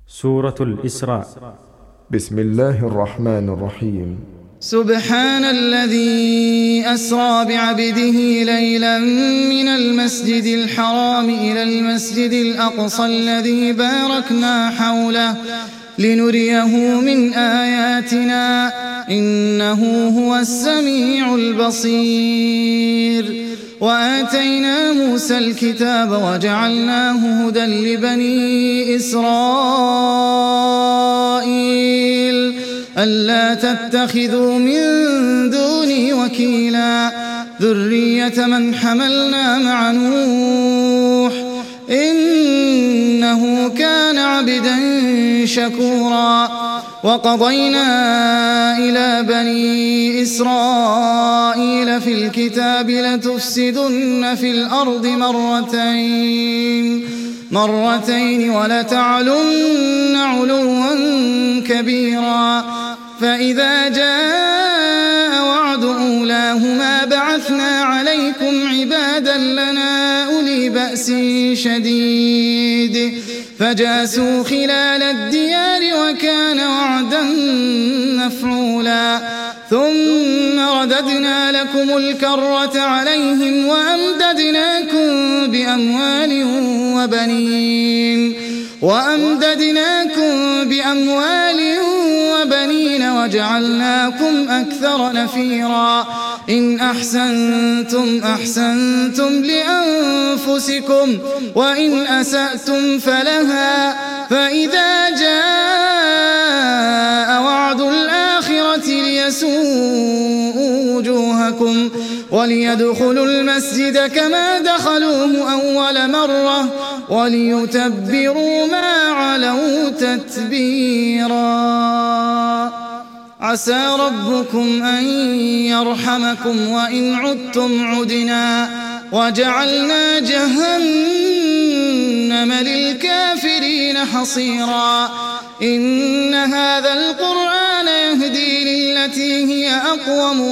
سورة الإسراء. بسم الله الرحمن الرحيم. سبحان الذي أسرى بعبده ليلا من المسجد الحرام إلى المسجد الأقصى الذي باركنا حوله لنريه من آياتنا إنه هو السميع البصير. وآتينا موسى الكتاب وجعلناه هدى لبني إسرائيل ألا تتخذوا من دوني وكيلا ذرية من حملنا مع نوح إنه كان عبدا شكورا. وقضينا إلى بني إسرائيل في الكتاب لتفسدن في الأرض مرتين ولتعلن علوا كبيرا. فإذا جاء وعد أولاهما بعثنا عليكم عبادا لنا أولي بأس شديد فجاسوا خلال الديار وكان وعدا مفعولا. ثم رددنا لكم الكرة عليهم وأمددناكم بأموال وبنين وجعلناكم أكثر نفيرا. إن أحسنتم أحسنتم لأنفسكم وإن أسأتم فلها. فإذا جاء وعد الآخرة ليسوءوا وجوهكم وليدخلوا المسجد كما دخلوه أول مرة وليتبروا ما علوا تتبيرا. عسى ربكم أن يرحمكم وإن عدتم عدنا وجعلنا جهنم للكافرين حصيرا. إن هذا القرآن يهدي للتي هي أقوم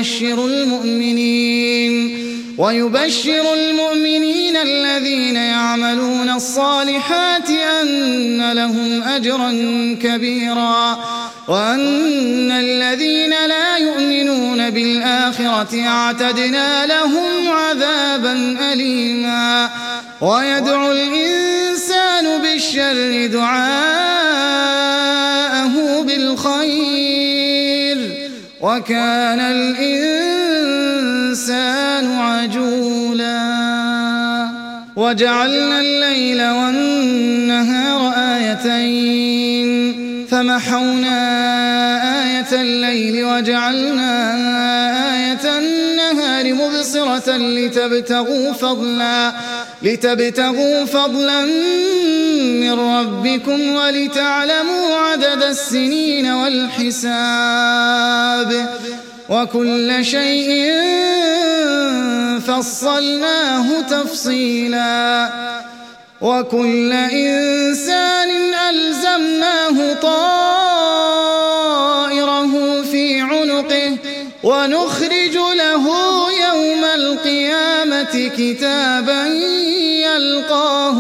ويبشر المؤمنين الذين يعملون الصالحات أن لهم أجرا كبيرا وأن الذين لا يؤمنون بالآخرة اعتدنا لهم عذابا أليما. ويدعو الإنسان بالشر دعاءه بالخير وكان الإنسان عجولا. وجعلنا الليل والنهار آيتين فمحونا آية الليل وجعلنا آية النهار مبصرة لتبتغوا فضلا من ربكم ولتعلموا عدد السنين والحساب وكل شيء فصلناه تفصيلا. وكل إنسان ألزمناه طائره في عنقه ونخرج له يوم القيامة كتابا يلقاه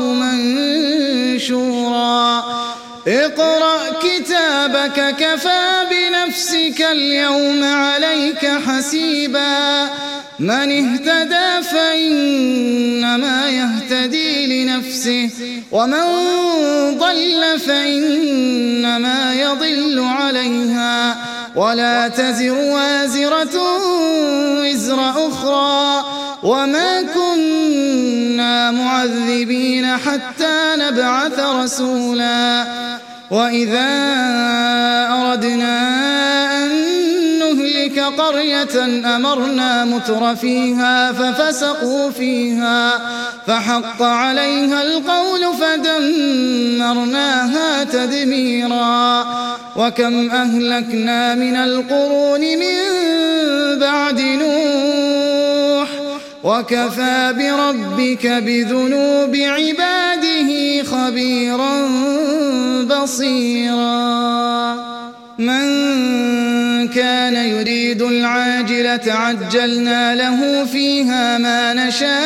منشورا. اقرأ كتابك كفى بنفسك اليوم عليك حسيبا. من اهتدى فإنما يهتدي لنفسه ومن ضل فإنما يضل عليها ولا تزر وازرة وزر أخرى وما كنا معذبين حتى نبعث رسولا. وإذا أردنا أن نهلك قرية أمرنا متر فيها ففسقوا فيها فحق عليها القول فدمرناها تدميرا. وكم أهلكنا من القرون من بعد نوح وكفى بربك بذنوب عباده خبيرا بصيرا. من كان يريد العاجلة عجلنا له فيها ما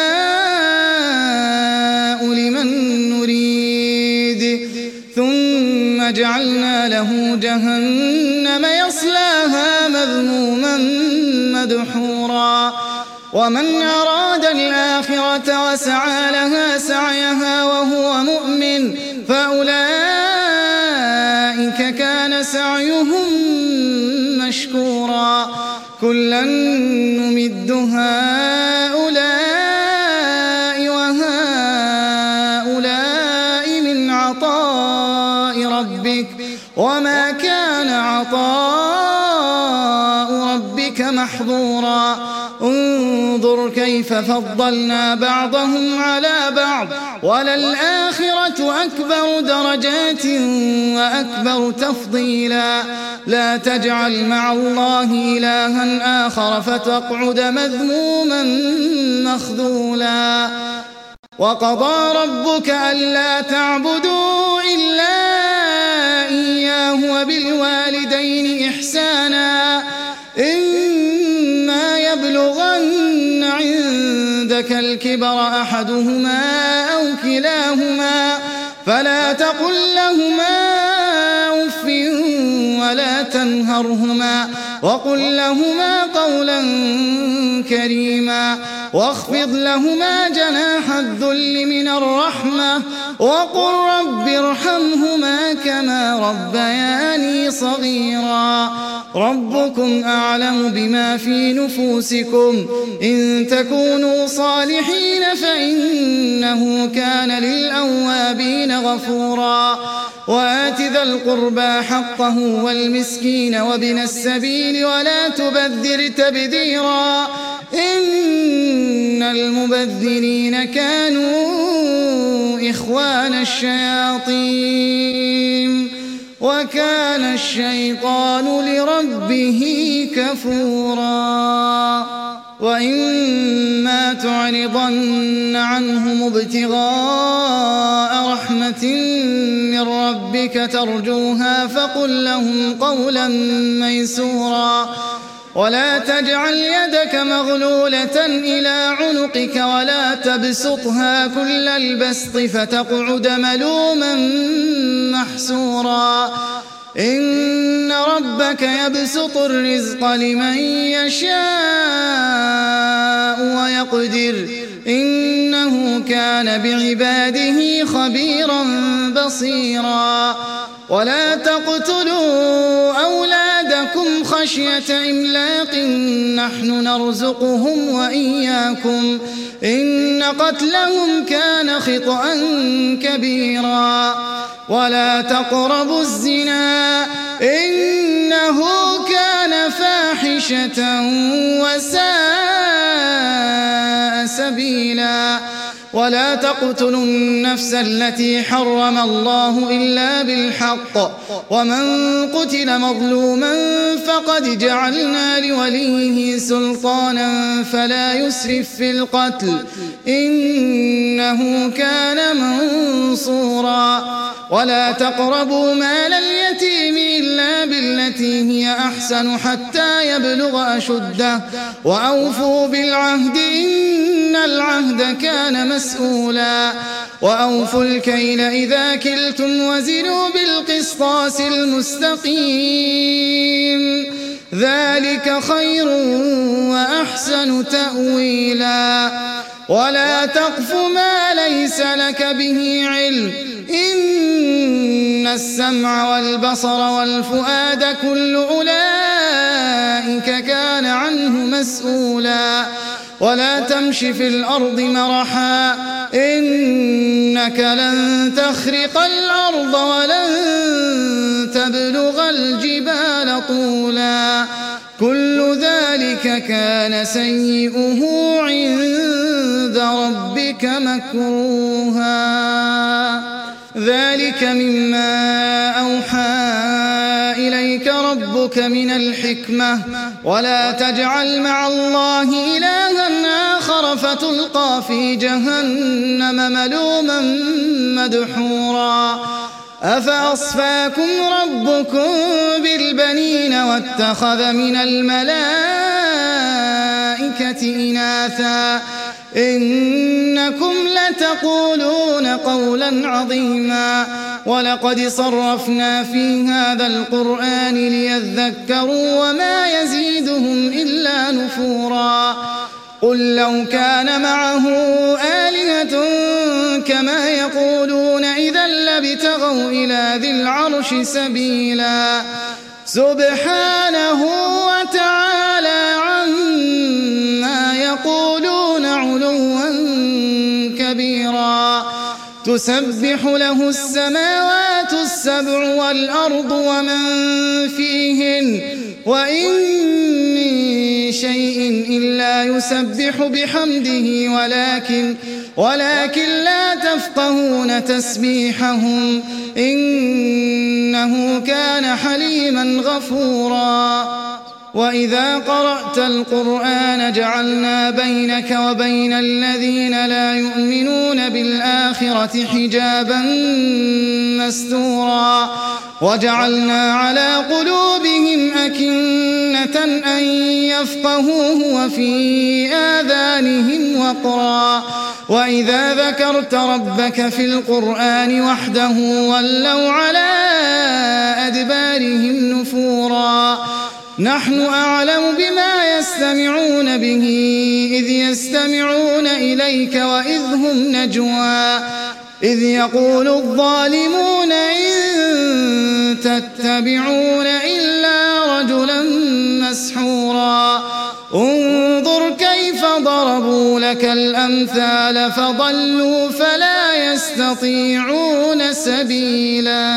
نشاء لمن نريد ثم ثم جعلنا له جهنم يصلاها مذموما مدحورا ومن أراد الآخرة وسعى لها سعيها وهو مؤمن فأولئك كان سعيهم مشكورا كلا نمد هؤلاء وهؤلاء من عطاء ربك وما كان عطاء ربك محظورا انظر كيف فضلنا بعضهم على بعض وللآخرة أكبر درجات وأكبر تفضيلا لا تجعل مع الله إلها آخر فتقعد مذموما مخذولا وقضى ربك ألا تعبدوا إلا إياه وبالوالدين إحسانا إما يبلغن عندك الكبر أحدهما أو كلاهما فلا تقل لهما أف ولا تنهرهما وقل لهما قولا كريما واخفض لهما جناح الذل من الرحمة وقل رب ارحمهما كما ربياني صغيرا ربكم أعلم بما في نفوسكم إن تكونوا صالحين فإنه كان للأوابين غفورا وآت ذا القربى حقه والمسكين وابن السبيل ولا تبذر تبذيرا إن المبذرين كانوا إخوان الشياطين وكان الشيطان لربه كفورا وإما تعرضن عنهم ابتغاء رحمة من ربك ترجوها فقل لهم قولا ميسورا ولا تجعل يدك مغلولة إلى عنقك ولا تبسطها كل البسط فتقعد ملوما محسورا إن ربك يبسط الرزق لمن يشاء ويقدر إنه كان بعباده خبيرا بصيرا ولا تقتلوا أولادكم خشية إملاق نحن نرزقهم وإياكم إن قتلهم كان خطأ كبيرا ولا تقربوا الزنا إنه كان فاحشة وساء سبيلا ولا تقتلوا النفس التي حرم الله إلا بالحق ومن قتل مظلوما فقد جعلنا لوليه سلطانا فلا يسرف في القتل إنه كان منصورا ولا تقربوا مال اليتيم إلا بالتي هي أحسن حتى يبلغ أشده وأوفوا بالعهد إن العهد كان مسؤولا وأوفوا الكيل إذا كلتم وزنوا بالقسطاس المستقيم ذلك خير وأحسن تأويلا ولا تقف ما ليس لك به علم إن السمع والبصر والفؤاد كل أولئك كان عنه مسؤولا ولا تمش في الأرض مرحا إنك لن تخرق الأرض ولن تبلغ الجبال طولا كل ذلك كان سيئه عند ربك مكروها ذلك مما أوحى إليك ربك من الحكمة ولا تجعل مع الله إلها آخر فتلقى في جهنم ملوما مدحورا أفأصفاكم ربكم بالبنين واتخذ من الملائكة إناثا إنكم لتقولون قولا عظيما ولقد صرفنا في هذا القرآن ليذكروا وما يزيدهم إلا نفورا قل لو كان معه آلهة كما يقولون إذا لابتغوا إلى ذي العرش سبيلا سبحانه وتعالى عما يقولون علوا كبيرا تسبح له السماوات السبع والأرض ومن فيهن وإن من شيء إلا يسبح بحمده ولكن لا تفقهون تسبيحهم إنه كان حليما غفورا وإذا قرأت القرآن جعلنا بينك وبين الذين لا يؤمنون بالآخرة حجابا مستورا وجعلنا على قلوبهم أكنة أن يفقهوه وفي آذانهم وقرا وإذا ذكرت ربك في القرآن وحده ولوا على أدبارهم نفورا نحن أعلم بما يستمعون به إذ يستمعون إليك وإذ هم نجوى إذ يقول الظالمون إن تتبعون إلا رجلا مسحورا انظر كيف ضربوا لك الأمثال فضلوا فلا يستطيعون سبيلا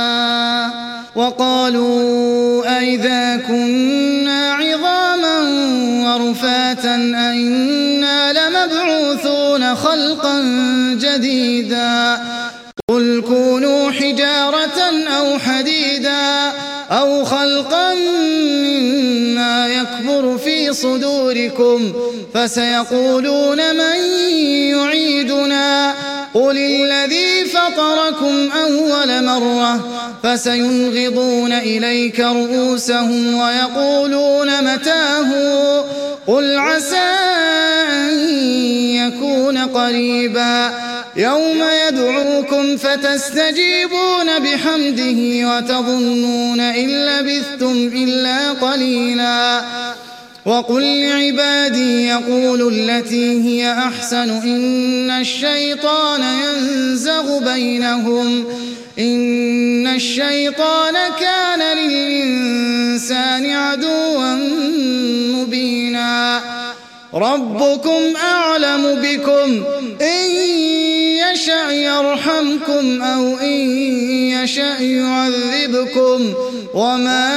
وقالوا أئذا كنا عظاما ورفاتا أئنا لمبعوثون خلقا جديدا قل كونوا حجارة أو حديدا أو خلقا مما يكبر في صدوركم فسيقولون من يعيدنا قل الذي فطركم أول مرة فسينغضون إليك رؤوسهم ويقولون متاه قل عسى أن يكون قريبا يوم يدعوكم فتستجيبون بحمده وتظنون إن لبثتم إلا قليلا وقل لعبادي يقولوا التي هي أحسن إن الشيطان ينزغ بينهم إن الشيطان كان للإنسان عدوا مبينا ربكم أعلم بكم إن يشأ يرحمكم أو إن يشأ يعذبكم وما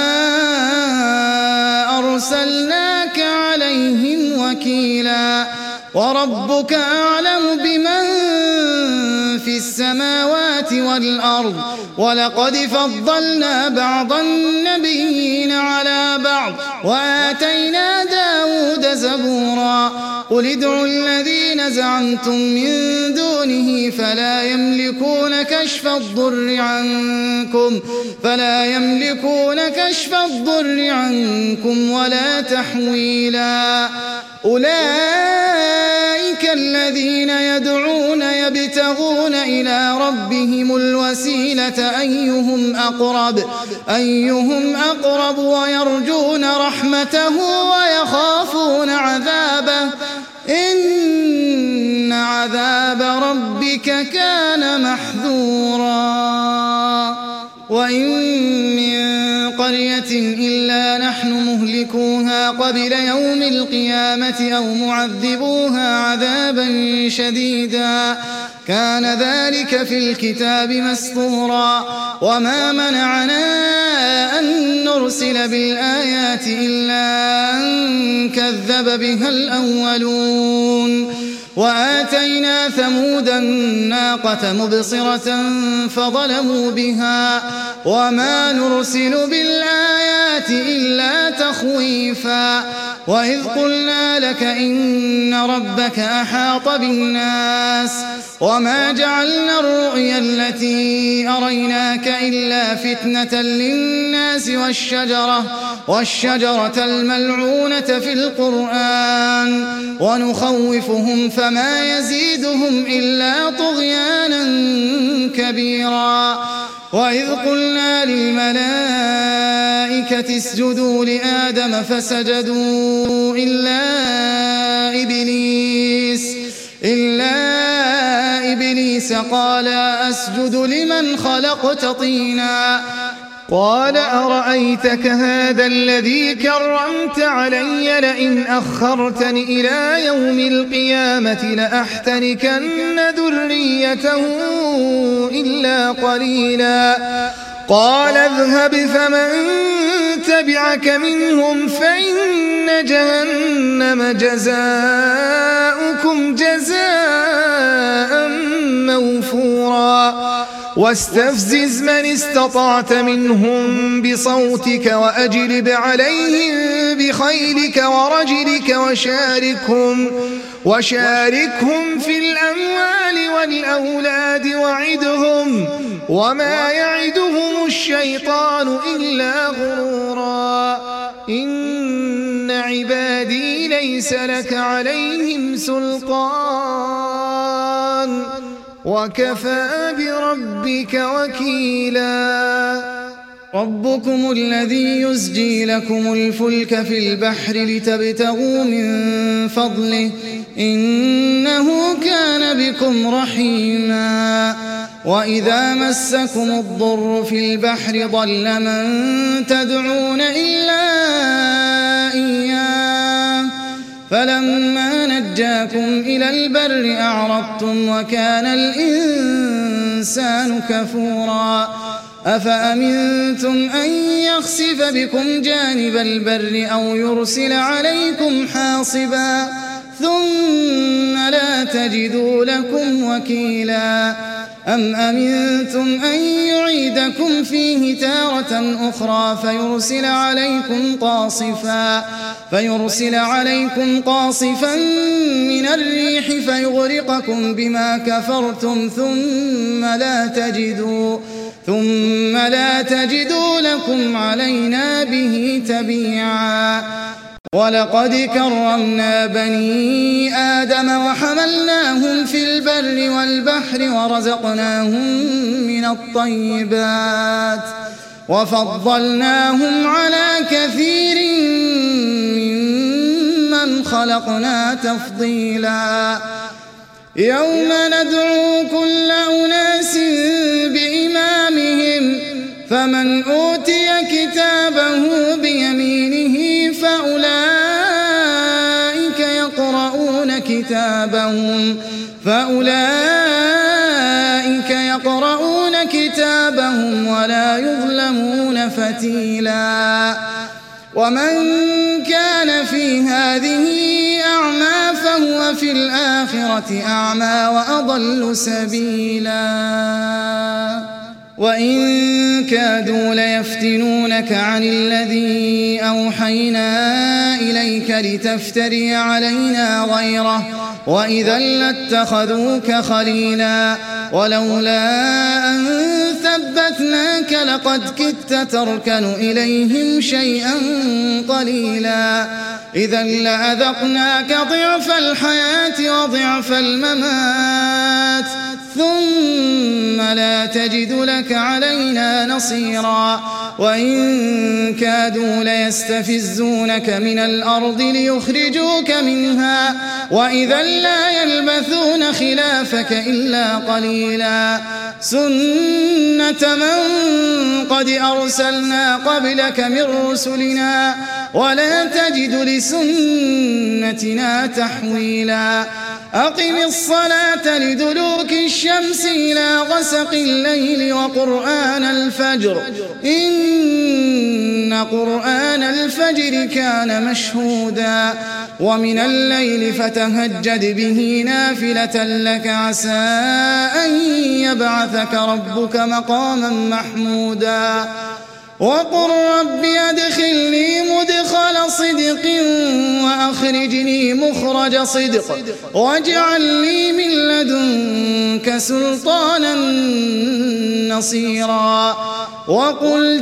أرسلناك عليهم وكيلا وربك أعلم بمن في السماوات والأرض ولقد فضلنا بعض النبيين على بعض وآتينا داود زبورا قل ادعوا الذين زعمتم من دونه فلا يملكون كشف الضر عنكم ولا تحويلا أولئك الذين يدعون يبتغون إلى ربهم الوسيلة أيهم أقرب ويرجون رحمته ويخافون عذابه إن عذاب ربك كان محذورا وإن من قرية إلا نحن مهلكوها قبل يوم القيامة أو معذبوها عذابا شديدا كان ذلك في الكتاب مسطورا وما منعنا أن نرسل بالآيات إلا أن كذب بها الأولون وآتينا ثمود الناقة مبصرة فظلموا بها وما نرسل بالآيات الآيات إلا تخويفا وإذ قلنا لك إن ربك أحاط بالناس وما جعلنا الرؤيا التي أريناك إلا فتنة للناس والشجرة الملعونة في القرآن ونخوفهم فما يزيدهم إلا طغيانا كبيرا وإذ قلنا للملائكة اسجدوا لآدم فسجدوا إلا إبليس قال أسجد لمن خلقت طينا قال أرأيتك هذا الذي كرمت علي لئن أخرتني إلى يوم القيامة لأحتركن ذريته إلا قليلا قال اذهب فمن تبعك منهم فإن جهنم جزاؤكم جزاء موفورا واستفزز من استطعت منهم بصوتك وأجلب عليهم بخيلك ورجلك وشاركهم في الأموال والأولاد وعدهم وما يعدهم الشيطان إلا غرورا إن عبادي ليس لك عليهم سلطان وكفى بربك وكيلا ربكم الذي يزجي لكم الفلك في البحر لتبتغوا من فضله إنه كان بكم رحيما وإذا مسكم الضر في البحر ضل من تدعون إلا إياه فلما نجاكم إلى البر أعرضتم وكان الإنسان كفورا أفأمنتم أن يخسف بكم جانب البر أو يرسل عليكم حاصبا ثم لا تجدوا لكم وكيلا أم أمنتم أن يعيدكم فيه تارة أخرى فيرسل عليكم قاصفا من الريح فيغرقكم بما كفرتم ثم لا تجدوا لكم علينا به تبيعا ولقد كرمنا بني آدم وحملناهم في البر والبحر ورزقناهم من الطيبات وفضلناهم على كثير ممن خلقنا تفضيلا يوم ندعو كل أناس بإمامهم فمن أوتي كتابه بيمينه فأولئك يقرؤون كتابهم ولا يظلمون فتيلا ومن كان في هذه أعمى فهو في الآخرة أعمى وأضل سبيلا وإن كادوا ليفتنونك عن الذي أوحينا إليك لتفتري علينا غيره وإذا لاتخذوك خليلا ولولا أن ثبتناك لقد كدت تركن إليهم شيئا قليلا إذا لأذقناك ضعف الحياة وضعف الممات ثم لا تجد لك علينا نصيرا وإن كادوا ليستفزونك من الأرض ليخرجوك منها وإذا لا يلبثون خلافك إلا قليلا سنة من قد أرسلنا قبلك من رسلنا ولا تجد لسنتنا تحويلا أقم الصلاة لدلوك الشمس إلى غسق الليل وقرآن الفجر إن قرآن الفجر كان مشهودا ومن الليل فتهجد به نافلة لك عسى أن يبعثك ربك مقاما محمودا وقل رب أدخلني مدخل صدق وأخرجني مخرج صدق واجعل لي من لدنك سلطانا نصيرا وقل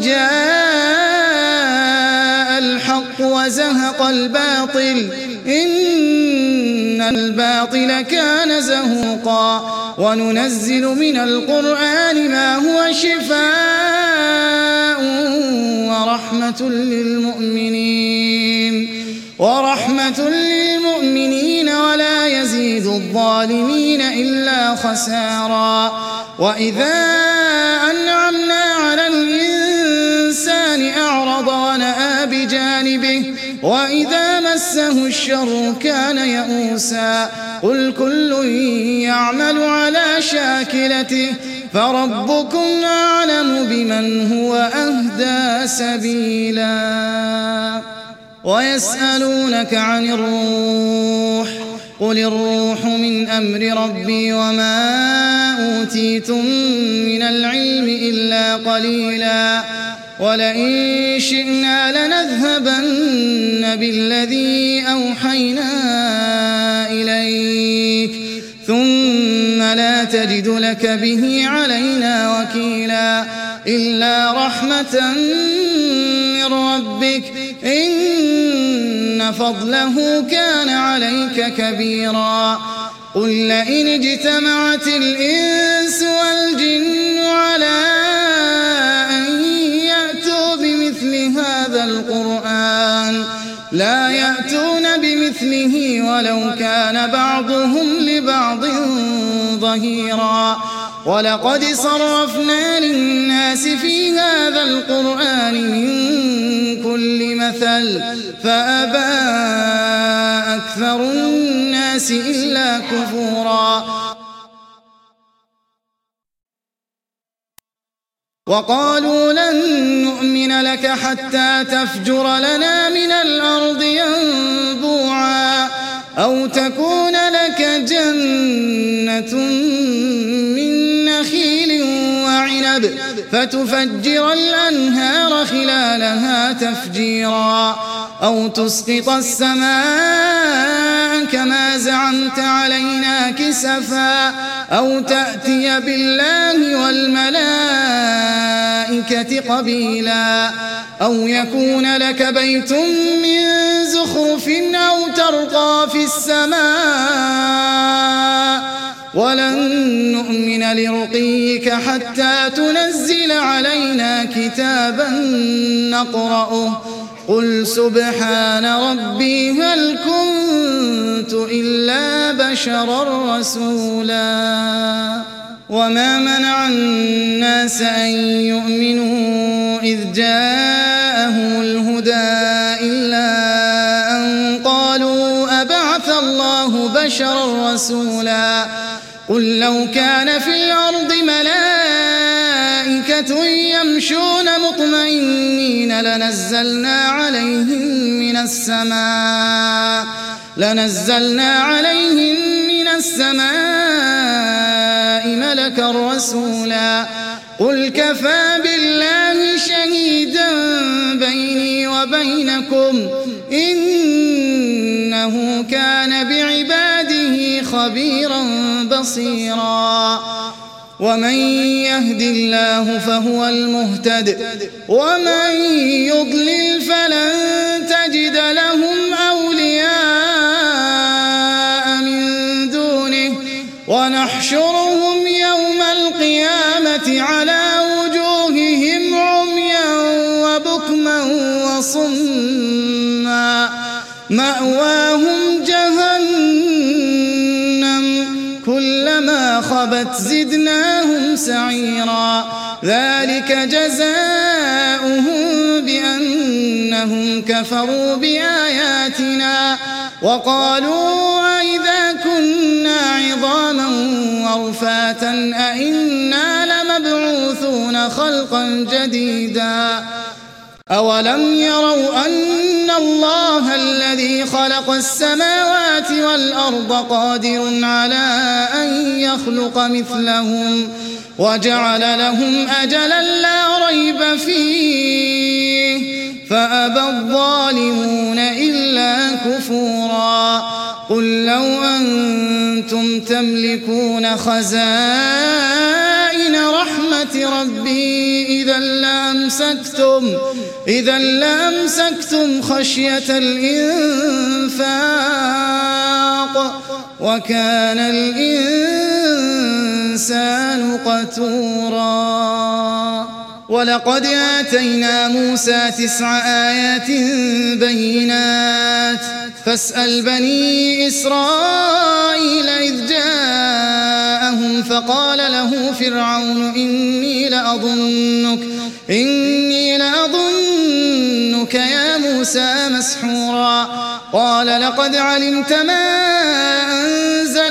جاء الحق وزهق الباطل إن الباطل كان زهوقا وننزل من القرآن ما هو شفاء ورحمة للمؤمنين ولا يزيد الظالمين إلا خسارا وإذا أنعمنا على الإنسان أعرض ونأى بجانبه وإذا مسه الشر كان يئوسا قل كل يعمل على شاكلته فربكم أعلم بمن هو أهدى سبيلا ويسألونك عن الروح قل الروح من أمر ربي وما أوتيتم من العلم إلا قليلا ولئن شئنا لنذهبن بالذي أوحينا إليك ثم لا تجد لك به علينا وكيلا إلا رحمة من ربك إن فضله كان عليك كبيرا قل لئن اجتمعت الإنس والجن على أن يأتوا بمثل هذا القرآن لا يأتون بمثله ولو كان بعضهم لبعض ظهيرا ولقد صرفنا للناس في هذا القرآن من كل مثل فأبى أكثر الناس إلا كفورا وقالوا لن نؤمن لك حتى تفجر لنا من الأرض ينبوعا أو تكون لك جنة من نخيل وعنب فتفجر الأنهار خلالها تفجيرا أو تسقط السماء كما زعمت علينا كسفا أو تأتي بالله والملائكة قبيلا أو يكون لك بيت من زخرف أو ترقى في السماء ولن نؤمن لرقيك حتى تنزل علينا كتابا نقرأه قل سبحان ربي هل كنت إلا بشرا رسولا وما منع الناس أن يؤمنوا إذ جاءهم الهدى إلا أن قالوا أبعث الله بشرا رسولا قل لو كان في الأرض ملائكة يمشون مطمئنين لنزلنا عليهم من السماء ملكا رسولا قل كفى بالله شهيدا بيني وبينكم إنه كان بعباده خبيرا بصيرا ومن يهد الله فهو المهتد ومن يضلل فلن تجد لهم أولياء من دونه ونحشرهم يوم القيامة على وجوههم عميا وبكما وصما مأواهم جهنم كلما خبت زدناهم سعيرا ذلك جزاؤهم بأنهم كفروا بآياتنا وقالوا أئذا كنا عظاما ورفاتا أئنا لمبعوثون خلقا جديدا أولم يروا أن الله الذي خلق السماوات والأرض قادر على أن يخلق مثلهم وجعل لهم أجلا لا ريب فيه كنتم تملكون خزائن رحمة ربي إذا لأمسكتم خشية الإنفاق وكان الإنسان قتورا. ولقد آتينا موسى 9 آيات بينات فاسأل بني إسرائيل إذ جاءهم فقال له فرعون إني لأظنك يا موسى مسحورا. قال لقد علمت ما أنزل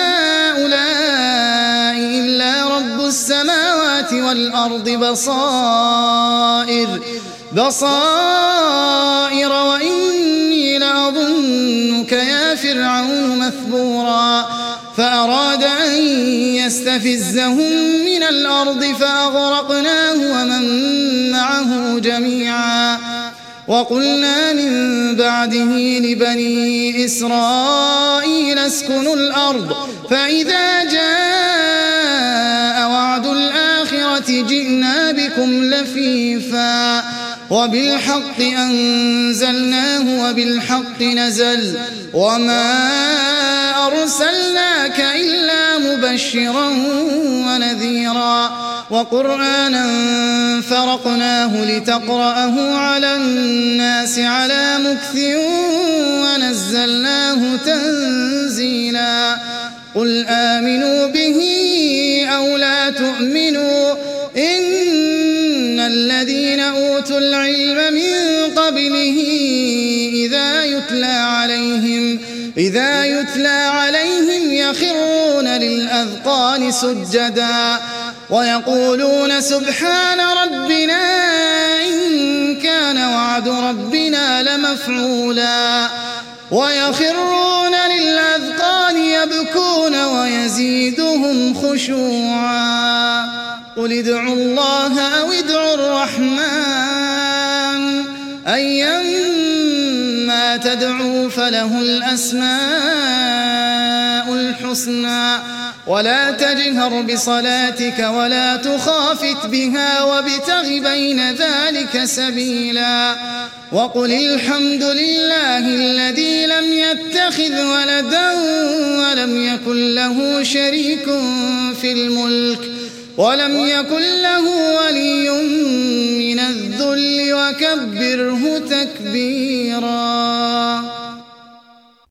هؤلاء إلا رب السماوات والأرض بصائر وإني لأظنك يا فرعون مثبورا. فأراد أن يستفزهم من الأرض فأغرقناه ومن معه جميعا. وقلنا من بعده لبني إسرائيل اسكنوا الأرض فإذا جاء وعد الآخرة جئنا بكم لفيفا وبالحق أنزلناه وبالحق نزل وما أرسلناك إلا مبشرا ونذيرا. وقرآنا فرقناه لتقرأه على الناس على مكث ونزلناه تنزيلا. قل آمنوا به أو لا تؤمنوا إن الذين أوتوا العلم من قبله إذا يتلى عليهم يخرون للأذقان سجدا ويقولون سبحان ربنا إن كان وعد ربنا لمفعولا ويخرون للأذقان يبكون ويزيدهم خشوعا. قل ادعوا الله أو ادعوا الرحمن أيما تدعوا فله الأسماء الحسنى ولا تجهر بصلاتك ولا تخافت بها وابتغ بين ذلك سبيلا. وقل الحمد لله الذي لم يتخذ ولدا ولم يكن له شريك في الملك ولم يكن له ولي من الذل وكبره تكبيرا.